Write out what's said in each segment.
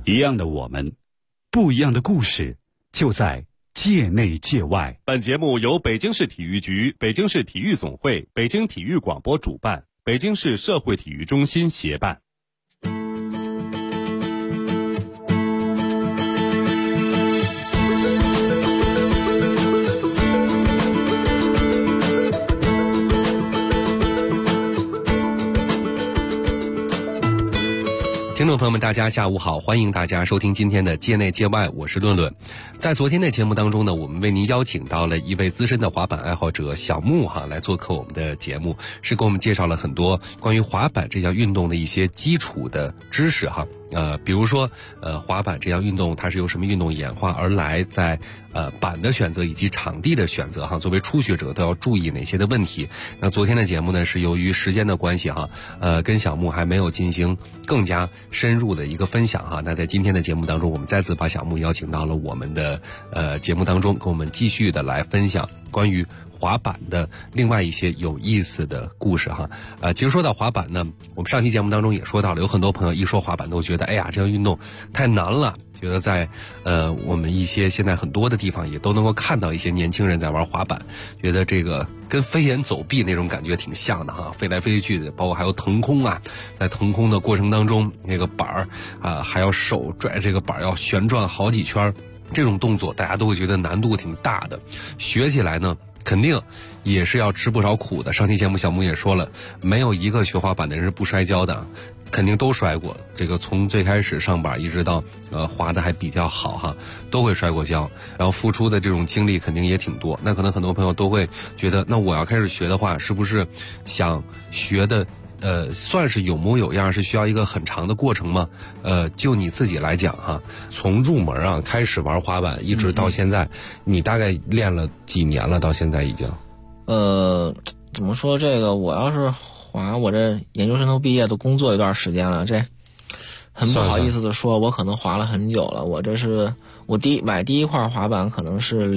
一样的我们，不一样的故事，就在界内界外。 本节目由北京市体育局、北京市体育总会、北京体育广播主办，北京市社会体育中心协办。 听众朋友们，大家下午好，欢迎大家收听今天的界内界外，我是论论。在昨天的节目当中呢，我们为您邀请到了一位资深的滑板爱好者小木来做客我们的节目，是给我们介绍了很多关于滑板这项运动的一些基础的知识比如说滑板这项运动它是由什么运动演化而来，在板的选择以及场地的选择作为初学者都要注意哪些的问题。那昨天的节目呢，是由于时间的关系跟小木还没有进行更加深入的一个分享那在今天的节目当中，我们再次把小木邀请到了我们的节目当中，跟我们继续的来分享关于滑板的另外一些有意思的故事其实说到滑板呢，我们上期节目当中也说到了，有很多朋友一说滑板都觉得哎呀这项运动太难了，觉得在我们一些现在很多的地方也都能够看到一些年轻人在玩滑板，觉得这个跟飞檐走壁那种感觉挺像的飞来飞去的，包括还有腾空在腾空的过程当中那个板还要手拽这个板要旋转好几圈，这种动作大家都会觉得难度挺大的，学起来呢肯定也是要吃不少苦的。上期节目小木也说了，没有一个学滑板的人是不摔跤的，肯定都摔过，这个从最开始上板一直到滑的还比较好都会摔过跤，然后付出的这种精力肯定也挺多。那可能很多朋友都会觉得，那我要开始学的话，是不是想学的算是有模有样，是需要一个很长的过程吗？就你自己来讲从入门开始玩滑板一直到现在，你大概练了几年了？到现在已经怎么说，这个我要是滑，我这研究生都毕业都工作一段时间了，这很不好意思的说，我可能滑了很久了。我这是我买第一块滑板可能是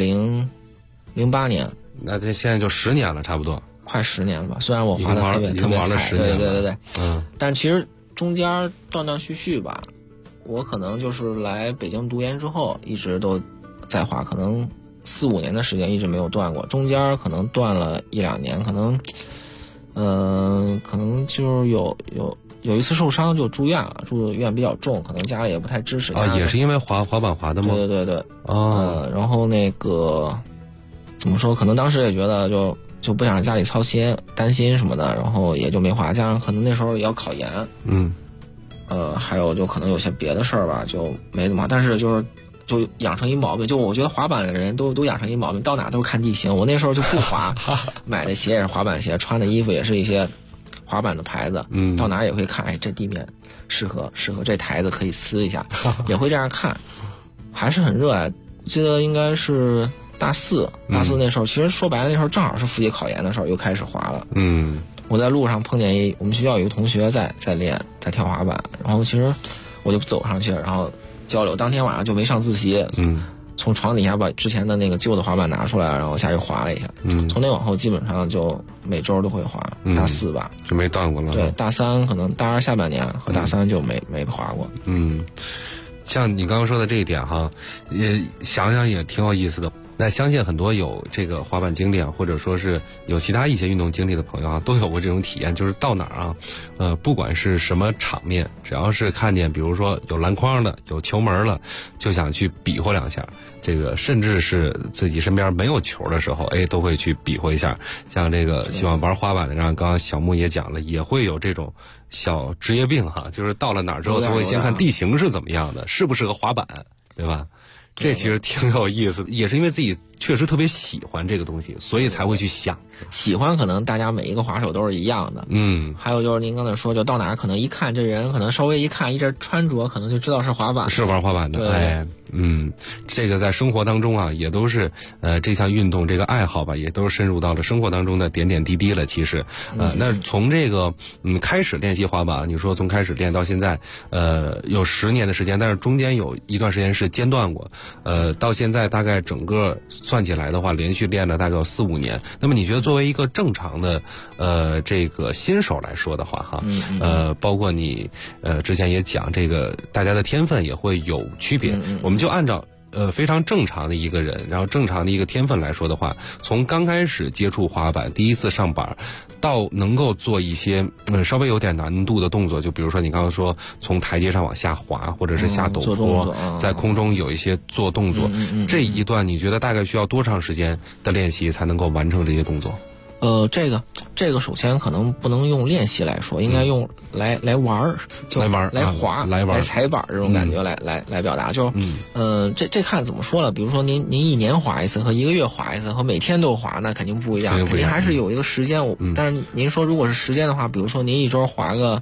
08年， 那这现在就10年了差不多， 快10年了吧。虽然我滑的特别菜，对，但其实中间断断续续吧。我可能就是来北京读研之后一直都在滑，可能4、5年的时间一直没有断过，中间可能断了1、2年，可能就是有一次受伤就住院了，住院比较重，可能家里也不太支持也是因为滑板滑的吗？ 对然后那个怎么说，可能当时也觉得就不想让家里操心担心什么的，然后也就没滑，加上可能那时候也要考研，还有就可能有些别的事儿吧，就没怎么滑。但是就养成一毛病，就我觉得滑板的人都养成一毛病，到哪都看地形。我那时候就不滑，买的鞋也是滑板鞋，穿的衣服也是一些滑板的牌子，到哪也会看，这地面适合这台子可以呲一下，也会这样看，还是很热爱。记得应该是大四那时候，其实说白了那时候正好是复习考研的时候，又开始滑了。我在路上碰见我们学校有一个同学在跳滑板，然后其实我就走上去，然后交流。当天晚上就没上自习，从床底下把之前的那个旧的滑板拿出来，然后下去滑了一下。从那往后基本上就每周都会滑，大4吧就没断过了。 对，大3可能大2下半年和大3就没滑过。 像你刚刚说的这一点也想想也挺有意思的。那相信很多有这个滑板经历或者说是有其他一些运动经历的朋友都有过这种体验，就是到哪儿不管是什么场面，只要是看见比如说有篮筐的有球门了，就想去比划2下，这个甚至是自己身边没有球的时候都会去比划一下。像这个喜欢玩滑板的，让刚刚小木也讲了，也会有这种小职业病就是到了哪儿之后他会先看地形是怎么样的，适不适合滑板，对吧？这其实挺有意思的，也是因为自己确实特别喜欢这个东西，所以才会去想。 喜欢可能大家每一个滑手都是一样的。还有就是您刚才说，就到哪儿可能一看这人，可能稍微一看这穿着，可能就知道是滑板， 是玩滑板的。这个在生活当中也都是这项运动这个爱好吧，也都是深入到了生活当中的点点滴滴了。其实那从这个开始练习滑板，你说从开始练到现在有10年的时间，但是中间有一段时间是间断过。 到现在大概整个算起来的话，连续练了大概有4-5年。那么你觉得作为一个正常的这个新手来说的话哈，包括你之前也讲这个大家的天分也会有区别，我们就按照非常正常的一个人，然后正常的一个天分来说的话，从刚开始接触滑板，第一次上板，到能够做一些稍微有点难度的动作，就比如说你刚刚说从台阶上往下滑，或者是下陡坡，在空中有一些做动作，这一段你觉得大概需要多长时间的练习才能够完成这些动作？ 这个首先可能不能用练习来说，应该用来玩儿，就来滑、来踩板这种感觉来表达。就这看怎么说了。比如说您1年滑一次和1个月滑一次和每天都滑，那肯定不一样，肯定还是有一个时间。但是您说如果是时间的话，比如说您一周滑个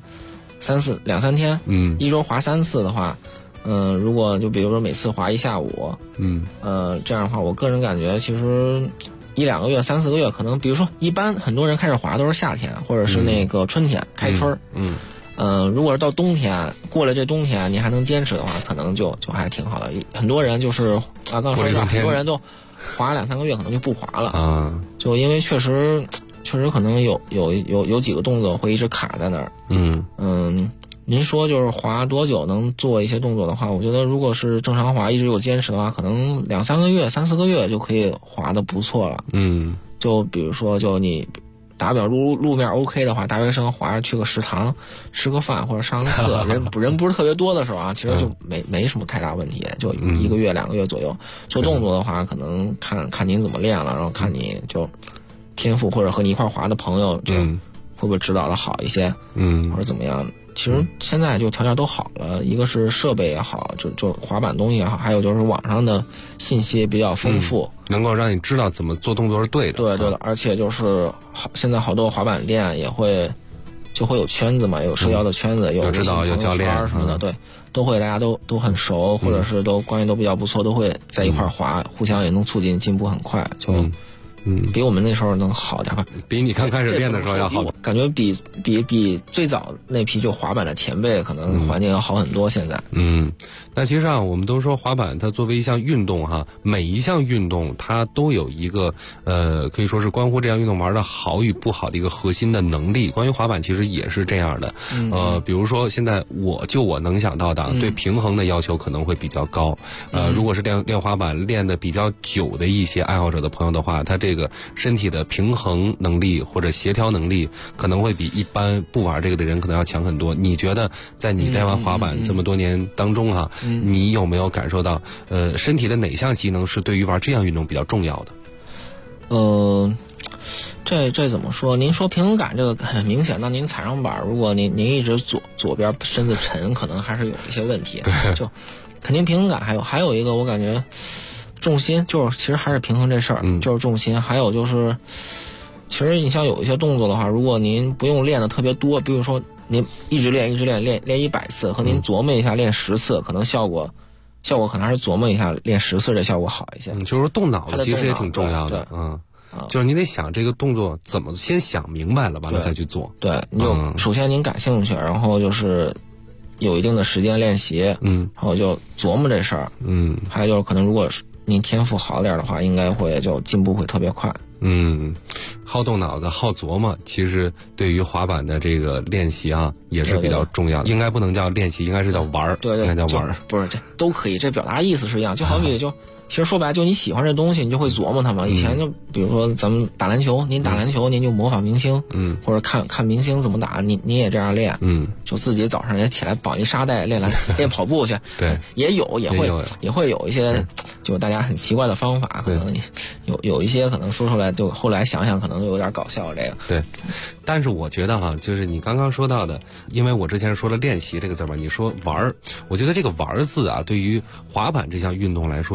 2-3天，一周滑3次的话，如果就比如说每次滑1下午，这样的话，我个人感觉其实1-2个月、3-4个月，可能比如说一般很多人开始滑都是夏天或者是那个春天开春。如果是到冬天，过了这冬天你还能坚持的话，可能就还挺好的。很多人就是刚说的，很多人都滑2-3个月可能就不滑了，就因为确实可能有几个动作会一直卡在那儿。您说就是滑多久能做一些动作的话，我觉得如果是正常滑一直有坚持的话，可能2-3个月、3-4个月就可以滑得不错了。就比如说就你打表路面 OK 的话，大学生滑着去个食堂吃个饭或者上个课，人不是特别多的时候啊，其实就没什么太大问题，就1个月、2个月左右。做动作的话，可能看您怎么练了，然后看你就天赋或者和你一块滑的朋友就会不会指导的好一些，或者怎么样。其实现在就条件都好了，一个是设备也好，就滑板东西也好，还有就是网上的信息也比较丰富， 能够让你知道怎么做动作是对的。 对的，而且就是现在好多滑板店也会有圈子嘛，有社交的圈子，有指导，有教练什么的，对，都会大家都很熟，或者是都关系都比较不错，都会在一块滑，互相也能促进进步很快，就比我们那时候能好点， 比你刚开始练的时候要好。 感觉比最早那批就滑板的前辈可能环境要好很多。现在， 那其实上我们都说滑板它作为一项运动哈，每一项运动它都有一个可以说是关乎这项运动玩的好与不好的一个核心的能力。关于滑板其实也是这样的，比如说现在我能想到的，对平衡的要求可能会比较高。如果是练滑板练的比较久的一些爱好者的朋友的话，他这个身体的平衡能力或者协调能力可能会比一般不玩这个的人可能要强很多。你觉得在你练完滑板这么多年当中哈，你有没有感受到身体的哪项机能是对于玩这项运动比较重要的？ 这怎么说？您说平衡感这个很明显，那您踩上板，如果您一直左边身子沉，可能还是有一些问题。就肯定平衡感还有一个，我感觉重心就是其实还是平衡这事儿，就是重心。还有就是，其实你像有一些动作的话，如果您不用练的特别多，比如说您一直练100次，和您琢磨一下练10次，可能效果可能还是琢磨一下练10次这效果好一些。 就是说动脑子其实也挺重要的，就是你得想这个动作怎么先想明白了，完了再去做。 对，你就首先您感兴趣，然后就是有一定的时间练习，然后就琢磨这事儿，还有就是可能如果您天赋好点的话，应该会就进步会特别快。 好动脑子，好琢磨，其实对于滑板的这个练习啊，也是比较重要的。应该不能叫练习，应该是叫玩儿。对，应该叫玩儿。 不是，这都可以，这表达意思是一样。就好比其实说白了，就你喜欢这东西，你就会琢磨它嘛。以前就比如说咱们打篮球，您打篮球，您就模仿明星，或者看明星怎么打，您也这样练，就自己早上也起来绑一沙袋练跑步去。 对， 也会有一些就大家很奇怪的方法，可能有一些可能说出来，就后来想想可能有点搞笑这个。 对，但是我觉得哈，就是你刚刚说到的，因为我之前说了练习这个字嘛，你说玩儿，我觉得这个玩儿字啊，对于滑板这项运动来说，其实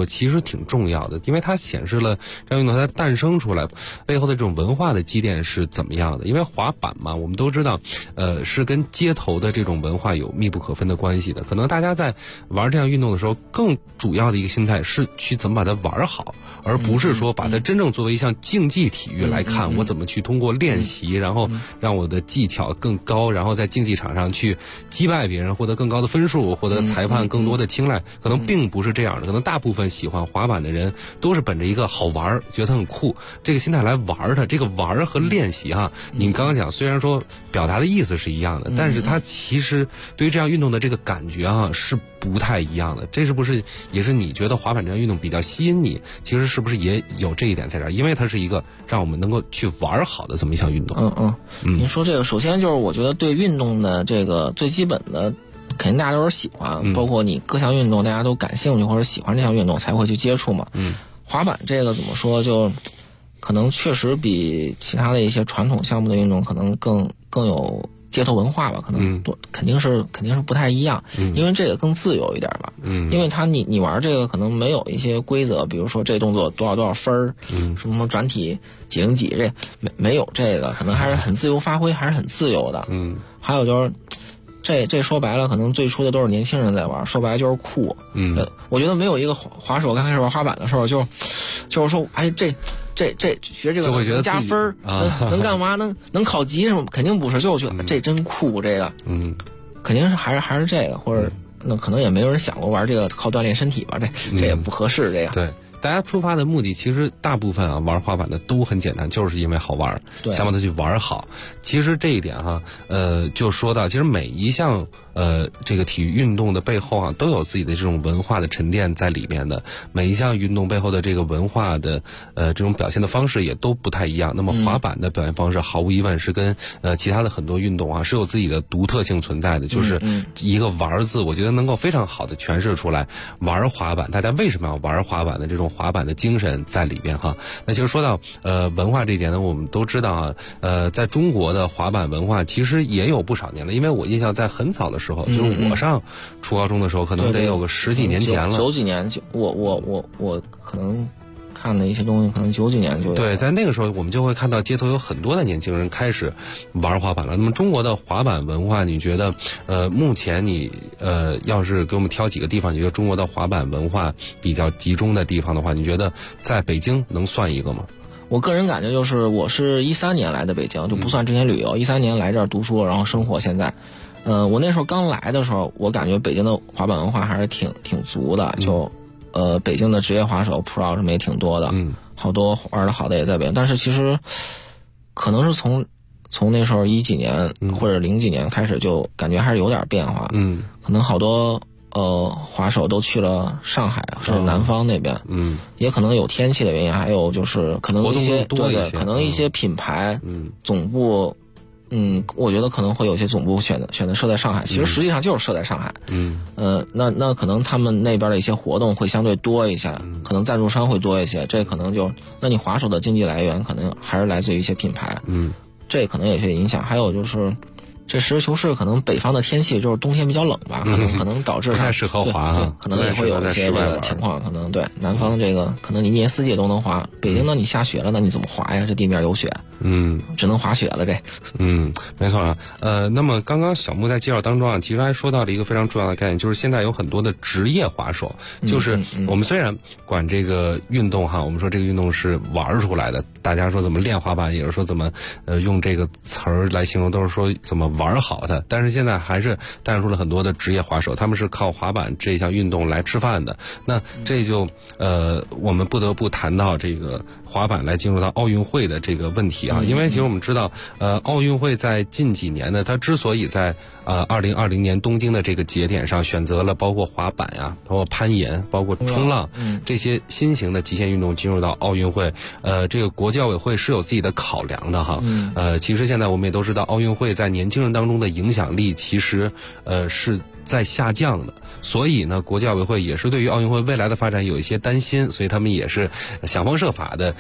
挺重要的，因为它显示了这样运动它诞生出来背后的这种文化的积淀是怎么样的。因为滑板嘛，我们都知道，是跟街头的这种文化有密不可分的关系的。可能大家在玩这样运动的时候，更主要的一个心态是去怎么把它玩好，而不是说把它真正作为一项竞技体育来看，我怎么去通过练习，然后让我的技巧更高，然后在竞技场上去击败别人，获得更高的分数，获得裁判更多的青睐，可能并不是这样的。可能大部分喜欢滑板的人都是本着一个好玩，觉得它很酷这个心态来玩它。这个玩和练习哈，你刚刚讲虽然说表达的意思是一样的，但是它其实对于这样运动的这个感觉哈是不太一样的。这是不是也是你觉得滑板这样运动比较吸引你？其实是不是也有这一点在这儿？因为它是一个让我们能够去玩好的这么一项运动。 您说这个，首先就是我觉得对运动的这个最基本的，肯定大家都是喜欢，包括你各项运动大家都感兴趣或者喜欢这项运动才会去接触嘛。滑板这个怎么说，就可能确实比其他的一些传统项目的运动可能更有街头文化吧，可能肯定是不太一样，因为这个更自由一点吧。因为你玩这个可能没有一些规则，比如说这动作多少分儿，什么转体几零几，这没有这个，可能还是很自由发挥，还是很自由的。还有就是这说白了，可能最初的都是年轻人在玩，说白了就是酷。我觉得没有一个滑手刚开始玩滑板的时候就是说，哎，这学这个能加分能干嘛？能考级什么？肯定不是，就我觉得这真酷，这个肯定是还是这个，或者那可能也没有人想过玩这个靠锻炼身体吧，这也不合适这个。 对。大家出发的目的其实大部分玩滑板的都很简单，就是因为好玩，想把它去玩好。其实这一点哈，就说到其实每一项这个体育运动的背后啊，都有自己的这种文化的沉淀在里面的。每一项运动背后的这个文化的这种表现的方式也都不太一样。那么滑板的表现方式毫无疑问是跟其他的很多运动啊是有自己的独特性存在的，就是一个玩字，我觉得能够非常好的诠释出来玩滑板，大家为什么要玩滑板的这种滑板的精神在里边哈。那其实说到文化这一点呢，我们都知道啊，在中国的滑板文化其实也有不少年了，因为我印象在很早的时候，就是我上初高中的时候，可能得有个10几年前了。 90几年，我可能看的一些东西，可能90几年就有。 对，在那个时候，我们就会看到街头有很多的年轻人开始玩滑板了。那么中国的滑板文化，你觉得目前你要是给我们挑几个地方，你觉得中国的滑板文化比较集中的地方的话，你觉得在北京能算一个吗？ 我个人感觉就是，我是13年来的北京，就不算之前旅游，13年来这儿读书，然后生活现在。我那时候刚来的时候，我感觉北京的滑板文化还是挺足的，就北京的职业滑手 Pro 什么也挺多的，好多玩的好的也在北京。但是其实可能是从那时候10几年或者0几年开始，就感觉还是有点变化。可能好多滑手都去了上海甚至南方那边，也可能有天气的原因，还有就是可能一些对，可能一些品牌总部。我觉得可能会有些总部选择设在上海，其实实际上就是设在上海。那可能他们那边的一些活动会相对多一些，可能赞助商会多一些，这可能那你滑手的经济来源可能还是来自于一些品牌。这可能有些影响。还有就是这实事求是，可能北方的天气就是冬天比较冷吧，可能导致不太适合滑哈， 可能也会有一些这个情况。可能对南方这个可能你一年四季都能滑，北京呢你下雪了，那你怎么滑呀？这地面有雪，只能滑雪了这。 没错啊。那么刚刚小木在介绍当中啊，其实还说到了一个非常重要的概念，就是现在有很多的职业滑手，就是我们虽然管这个运动哈，我们说这个运动是玩出来的，大家说怎么练滑板，也是说怎么用这个词儿来形容，都是说怎么玩好的。但是现在还是诞生出了很多的职业滑手，他们是靠滑板这项运动来吃饭的。那这就我们不得不谈到这个滑板来进入到奥运会的这个问题啊，因为其实我们知道，奥运会在近几年呢，它之所以在2020年东京的这个节点上选择了包括滑板呀、包括攀岩、包括冲浪这些新型的极限运动进入到奥运会，这个国际奥委会是有自己的考量的哈。其实现在我们也都知道，奥运会在年轻人当中的影响力其实是在下降的，所以呢，国际奥委会也是对于奥运会未来的发展有一些担心，所以他们也是想方设法的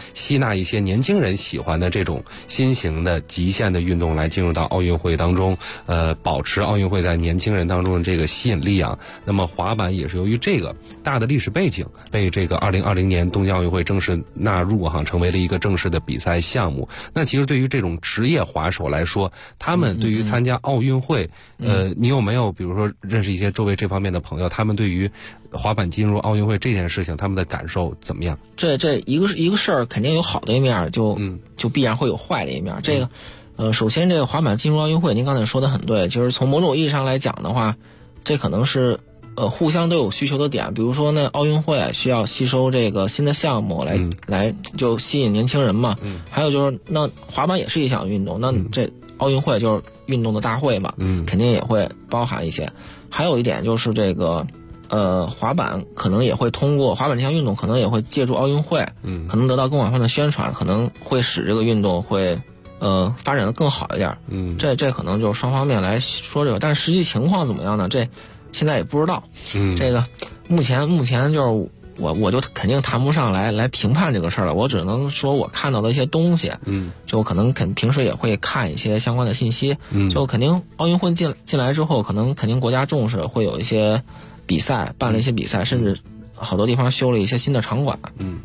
吸纳一些年轻人喜欢的这种新型的极限的运动来进入到奥运会当中，保持奥运会在年轻人当中的这个吸引力啊。那么滑板也是由于这个大的历史背景，被这个2020年东京奥运会正式纳入成为了一个正式的比赛项目。那其实对于这种职业滑手来说，他们对于参加奥运会，你有没有比如说认识一些周围这方面的朋友，他们对于滑板进入奥运会这件事情，他们的感受怎么样？ 这一个事儿肯定有好的一面，就必然会有坏的一面。这个，首先这个滑板进入奥运会，您刚才说的很对，就是从某种意义上来讲的话，这可能是互相都有需求的点。比如说呢，奥运会需要吸收这个新的项目来就吸引年轻人嘛。还有就是那滑板也是一项运动，那这奥运会就是运动的大会嘛，肯定也会包含一些。还有一点就是这个。滑板可能也会通过滑板这项运动，可能也会借助奥运会，可能得到更广泛的宣传，可能会使这个运动会发展的更好一点。这可能就是双方面来说这个，但是实际情况怎么样呢？这现在也不知道。这个目前就是我就肯定谈不上来评判这个事儿了，我只能说我看到的一些东西。就可能平时也会看一些相关的信息。就肯定奥运会进来之后，肯定国家重视，会有一些。比赛办了一些比赛，甚至好多地方修了一些新的场馆。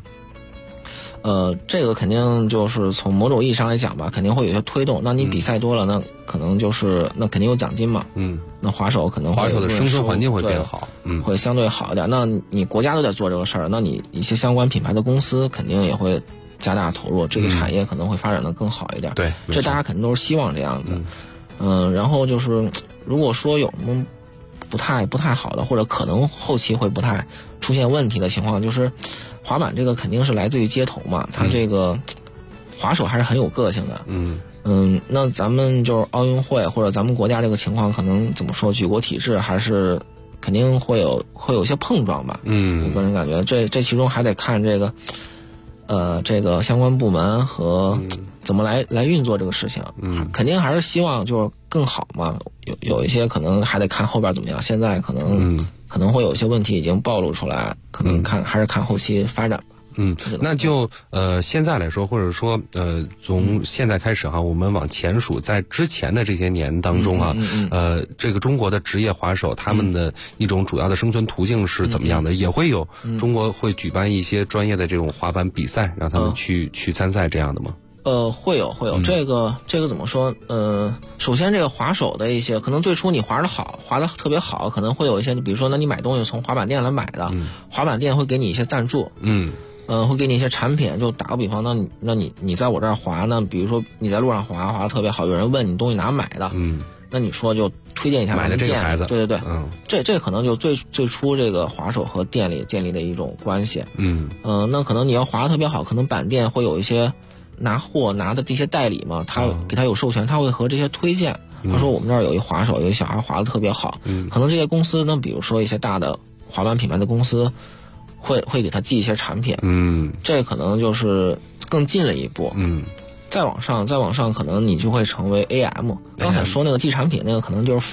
这个肯定就是从某种意义上来讲吧，肯定会有些推动。那你比赛多了，那可能就是那肯定有奖金嘛。那滑手可能会滑手的生存环境会变好， 会相对好一点。那你国家都在做这个事儿，那你一些相关品牌的公司肯定也会加大投入，这个产业可能会发展的更好一点。 对， 这大家肯定都是希望这样的。然后就是如果说有什么不太好的，或者可能后期会不太出现问题的情况，就是滑板这个肯定是来自于街头嘛，它这个滑手还是很有个性的。那咱们就是奥运会或者咱们国家这个情况，可能怎么说，举国体制还是肯定会有一些碰撞吧。我个人感觉这其中还得看这个相关部门和怎么来运作这个事情。肯定还是希望就是更好嘛，有一些可能还得看后边怎么样。现在可能会有一些问题已经暴露出来，可能还是看后期发展吧。 那就现在来说，或者说从现在开始我们往前数，在之前的这些年当中这个中国的职业滑手他们的一种主要的生存途径是怎么样的？也会有中国会举办一些专业的这种滑板比赛，让他们去参赛这样的吗？ 会有这个怎么说？首先这个滑手的一些，可能最初你滑得特别好，可能会有一些，比如说，那你买东西从滑板店来买的，滑板店会给你一些赞助，会给你一些产品。就打个比方，那你在我这儿滑呢，比如说你在路上滑得特别好，有人问你东西哪买的，那你说就推荐一下买的这个牌子， 对，这可能就最初这个滑手和店里建立的一种关系。那可能你要滑得特别好，可能板店会有一些。拿的这些代理嘛，他给他有授权，他会和这些推荐。他说我们这儿有一滑手，有一小孩滑得特别好，可能这些公司呢，比如说一些大的滑板品牌的公司，会给他寄一些产品。这可能就是更近了一步。再往上，可能你就会成为 AM。刚才说那个寄产品那个，可能就是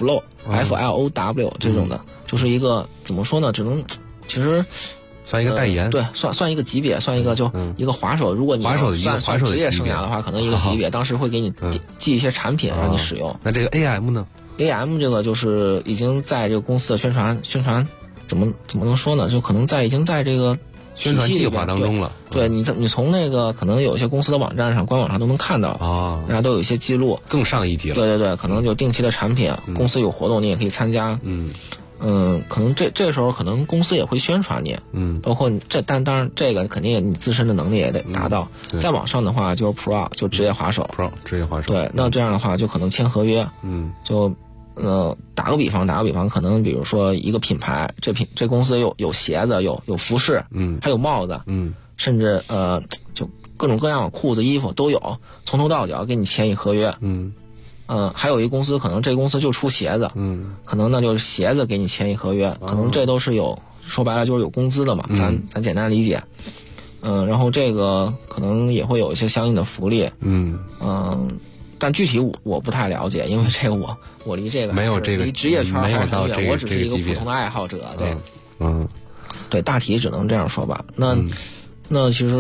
FLOW 这种的，就是一个怎么说呢？其实。 算一个代言， 对，算一个级别，算一个就一个滑手。如果你算职业生涯的话，可能一个级别，当时会给你寄一些产品让你使用。 那这个 AM 呢 ？AM 这个就是已经在这个公司的宣传，怎么能说呢？就可能已经在这个宣传计划当中了。 对，你从那个可能有些公司的网站上、官网上都能看到大家都有一些记录。 更上一级了。 对，可能就定期的产品，公司有活动你也可以参加。可能这时候可能公司也会宣传你，包括但当然这个肯定你自身的能力也得达到。再往上的话就是 Pro， 就职业滑手。 职业滑手。 对，那这样的话就可能签合约。就打个比方，可能比如说一个品牌，这公司有鞋子，有服饰，还有帽子，甚至就各种各样的裤子、衣服都有，从头到脚给你签一合约。还有一个公司，可能这个公司就出鞋子，可能那就是鞋子给你签一合约，可能这都是说白了就是有工资的嘛，咱简单理解。然后这个可能也会有一些相应的福利。但具体我不太了解，因为这个我离这个没有这个离职业圈还是很远，我只是一个普通的爱好者。对，大体只能这样说吧。那其实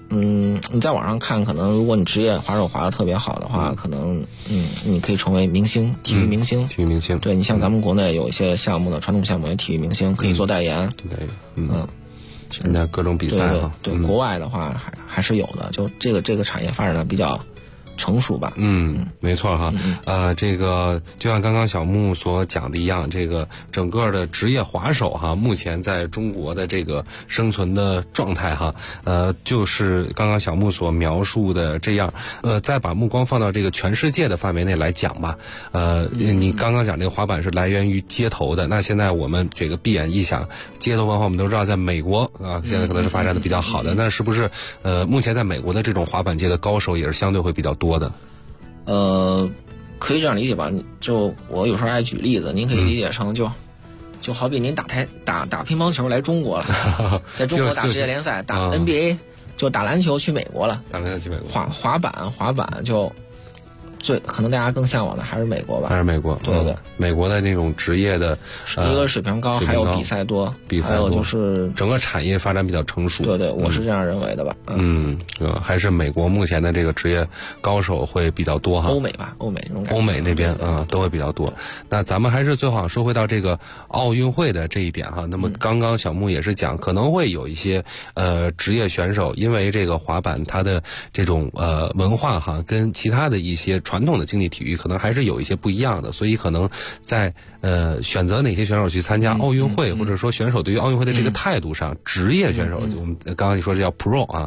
你在网上看，可能如果你职业滑手滑得特别好的话，可能你可以成为明星，体育明星。 体育明星， 对，你像咱们国内有一些项目的传统项目，体育明星可以做代言。 对，现在各种比赛哈， 对，国外的话还是有的，就这个产业发展的比较成熟吧。 没错哈。这个就像刚刚小木所讲的一样，这个整个的职业滑手哈，目前在中国的这个生存的状态哈，就是刚刚小木所描述的这样。再把目光放到这个全世界的范围内来讲吧。你刚刚讲这个滑板是来源于街头的，那现在我们这个闭眼一想，街头文化我们都知道，在美国啊，现在可能是发展的比较好的。那是不是目前在美国的这种滑板界的高手也是相对会比较多的？ 可以这样理解吧。就我有时候爱举例子，您可以理解成就好比您打乒乓球来中国了，在中国打世界联赛，打 NBA， 就打篮球去美国了。 打篮球去美国。 滑板就可能大家更向往的还是美国吧。 还是美国。 对， 美国的那种职业的一个水平高，还有比赛多，还有就是整个产业发展比较成熟。 对，我是这样认为的吧。 还是美国目前的这个职业高手会比较多哈。 欧美这种感觉。 欧美那边都会比较多。那咱们还是最后说回到这个奥运会的这一点哈。那么刚刚小木也是讲，可能会有一些职业选手，因为这个滑板它的这种文化哈，跟其他的一些传统的竞技体育可能还是有一些不一样的，所以可能在选择哪些选手去参加奥运会，或者说选手对于奥运会的这个态度上，职业选手，我们刚刚你说这叫 pro 啊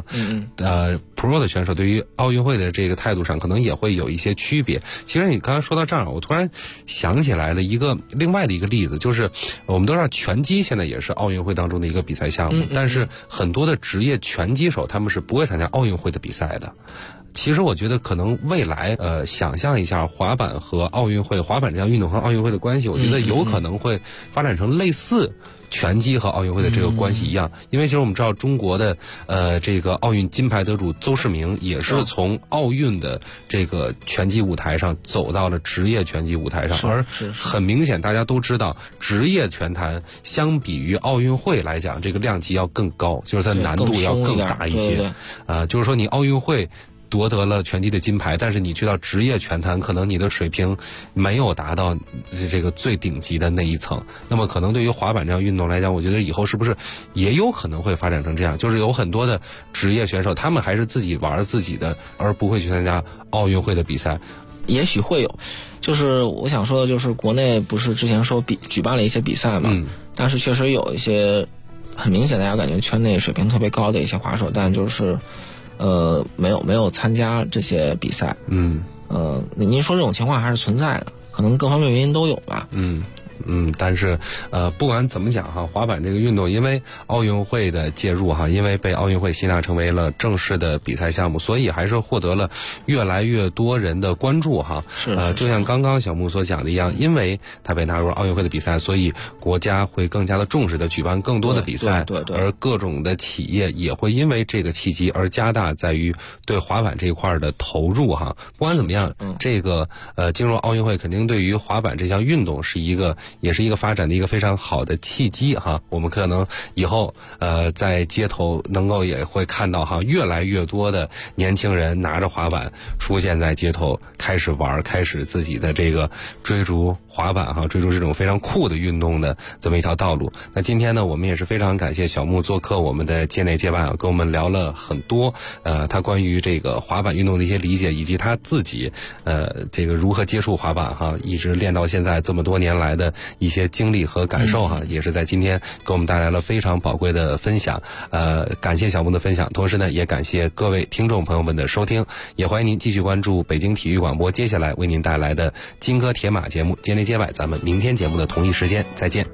，pro 的选手对于奥运会的这个态度上，可能也会有一些区别。其实你刚才说到这儿，我突然想起来了另外的一个例子，就是我们都知道拳击现在也是奥运会当中的一个比赛项目，但是很多的职业拳击手他们是不会参加奥运会的比赛的。其实我觉得可能未来想象一下滑板和奥运会，滑板这项运动和奥运会的关系，我觉得有可能会发展成类似拳击和奥运会的这个关系一样。因为其实我们知道中国的这个奥运金牌得主邹市明也是从奥运的这个拳击舞台上走到了职业拳击舞台上，而很明显大家都知道，职业拳坛相比于奥运会来讲，这个量级要更高，就是它难度要更大一些。就是说你奥运会夺得了拳击的金牌，但是你去到职业拳坛，可能你的水平没有达到这个最顶级的那一层。那么可能对于滑板这样运动来讲，我觉得以后是不是也有可能会发展成这样，就是有很多的职业选手，他们还是自己玩自己的，而不会去参加奥运会的比赛。 也许会有，就是我想说的就是国内不是之前说举办了一些比赛嘛，但是确实有一些很明显大家感觉圈内水平特别高的一些滑手，但就是没有参加这些比赛。您说这种情况还是存在的，可能各方面原因都有吧。 但是不管怎么讲哈，滑板这个运动因为奥运会的介入哈，因为被奥运会吸纳成为了正式的比赛项目，所以还是获得了越来越多人的关注哈。就像刚刚小木所讲的一样，因为它被纳入奥运会的比赛，所以国家会更加的重视的举办更多的比赛， 对， 而各种的企业也会因为这个契机而加大在于对滑板这一块的投入哈。不管怎么样，这个进入奥运会肯定对于滑板这项运动也是一个发展的一个非常好的契机哈。我们可能以后在街头能够也会看到哈，越来越多的年轻人拿着滑板出现在街头，开始玩，开始自己的这个追逐滑板哈，追逐这种非常酷的运动的这么一条道路。那今天呢，我们也是非常感谢小木做客我们的界内界外，跟我们聊了很多他关于这个滑板运动的一些理解，以及他自己这个如何接触滑板哈，一直练到现在这么多年来的一些经历和感受哈，也是在今天给我们带来了非常宝贵的分享。感谢小木的分享，同时呢，也感谢各位听众朋友们的收听，也欢迎您继续关注北京体育广播接下来为您带来的金戈铁马节目界内界外，咱们明天节目的同一时间再见。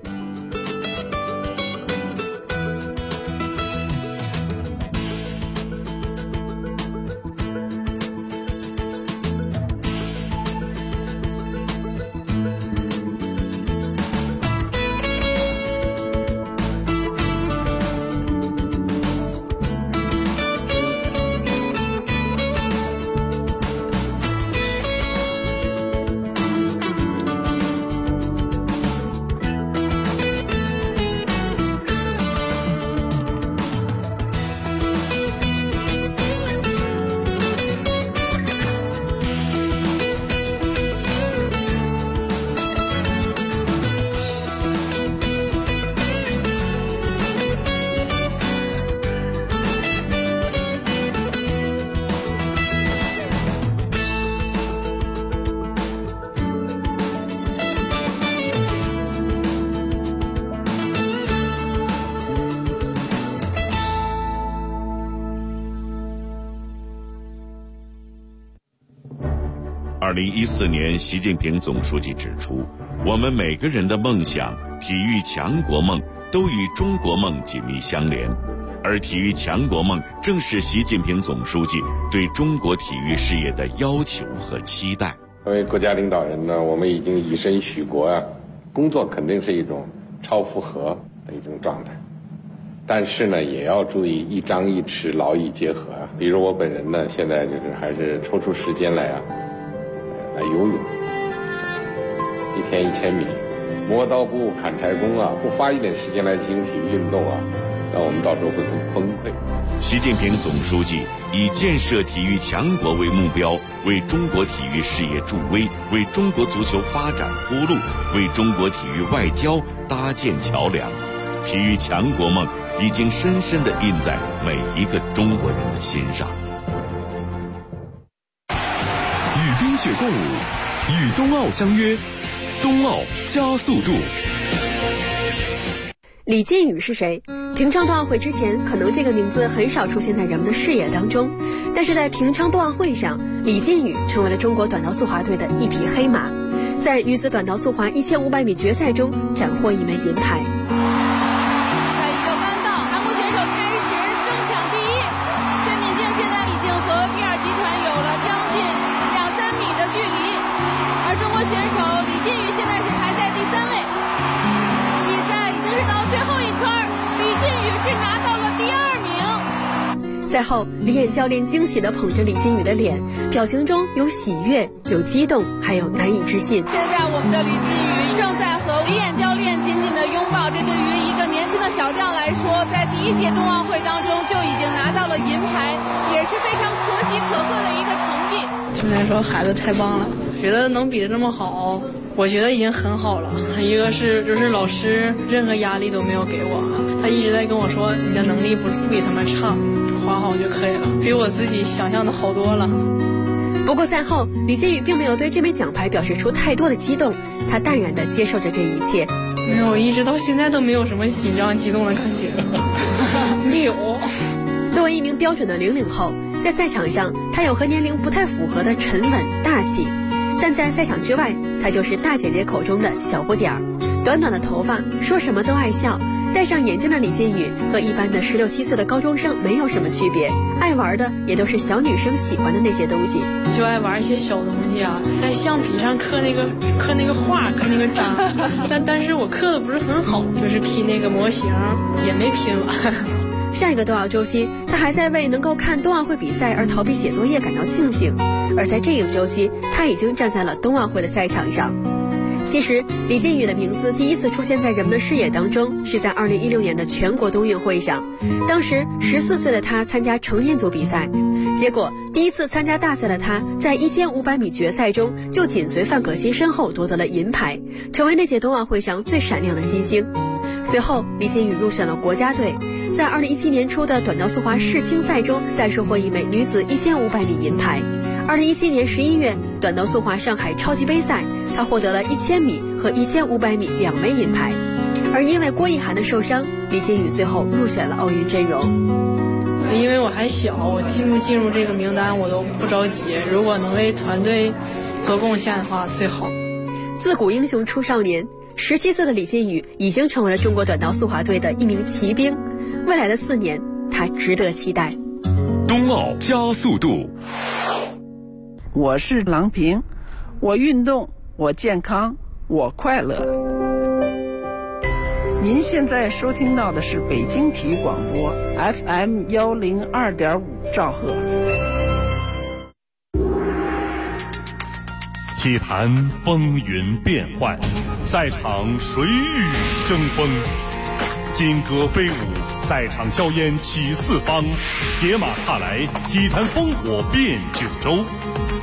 2014年，习近平总书记指出，我们每个人的梦想、体育强国梦都与中国梦紧密相连，而体育强国梦正是习近平总书记对中国体育事业的要求和期待。 作为国家领导人呢，我们已经以身许国啊，工作肯定是一种超负荷的一种状态，但是呢，也要注意一张一弛，劳逸结合啊。比如我本人呢，现在就是还是抽出时间来游泳，一天1000米，磨刀不误砍柴工啊，不花一点时间来进行体育运动啊，那我们到时候会很崩溃。 习近平总书记以建设体育强国为目标，为中国体育事业助威，为中国足球发展铺路，为中国体育外交搭建桥梁。体育强国梦已经深深地印在每一个中国人的心上。 与冰雪共舞，与冬奥相约，冬奥加速度。 李金羽是谁？平昌冬奥会之前，可能这个名字很少出现在人们的视野当中，但是在平昌冬奥会上，李金羽成为了中国短道速滑队的一匹黑马，在女子短道速滑1500米决赛中斩获一枚银牌。 在一个弯道，韩国选手开始争抢第一，崔敏静现在已经和第二集团有了将近2-3米的距离，而中国选手李金羽现在是排在第3位。到最后一圈，李金羽是拿到了第2名。 赛后，李岩教练惊喜地捧着李金羽的脸，表情中有喜悦、有激动，还有难以置信。 现在我们的李金羽正在和李岩教练紧紧地拥抱，这对于一个年轻的小将来说，在第1届冬奥会当中就已经拿到了银牌，也是非常可喜可贺的一个成绩。 今天说孩子太棒了，觉得能比得这么好，我觉得已经很好了。一个是就是老师任何压力都没有给我，他一直在跟我说你的能力不比他们差，滑好就可以了，比我自己想象的好多了。 不过赛后，李金羽并没有对这枚奖牌表示出太多的激动，他淡然地接受着这一切。 没有，一直到现在都没有什么紧张激动的感觉，没有。 作为一名标准的00后，在赛场上他有和年龄不太符合的沉稳大气，但在赛场之外，她就是大姐姐口中的小不点儿。短短的头发，说什么都爱笑，戴上眼镜的李金羽和一般的16、17岁的高中生没有什么区别，爱玩的也都是小女生喜欢的那些东西。 就爱玩一些小东西啊，在橡皮上刻那个画，刻那个章，但是我刻的不是很好，就是拼那个模型也没拼完。 上一个冬奥周期，他还在为能够看冬奥会比赛而逃避写作业感到庆幸，而在这个周期，他已经站在了冬奥会的赛场上。其实，李金羽的名字第一次出现在人们的视野当中，是在2016年的全国冬运会上。当时14岁的他参加成年组比赛，结果第一次参加大赛的他，在1500米决赛中就紧随范可新身后夺得了银牌，成为那届冬奥会上最闪亮的新星。随后，李金羽入选了国家队，在2017年初的短道速滑世青赛中再收获一枚女子1500米银牌。2017年11月，短道速滑上海超级杯赛，她获得了1000米和1500米2枚银牌。而因为郭奕涵的受伤，李金羽最后入选了奥运阵容。 因为我还小，我进不进入这个名单我都不着急，如果能为团队做贡献的话最好。 自古英雄出少年，17岁的李金羽已经成为了中国短道速滑队的一名骑兵，未来的4年，他值得期待。 冬奥加速度。 我是郎平，我运动，我健康，我快乐。您现在收听到的是北京体育广播 FM 102.5兆赫。 体坛风云变幻，赛场谁与争锋？金戈飞舞，赛场硝烟起四方，铁马踏来，体坛烽火遍九州。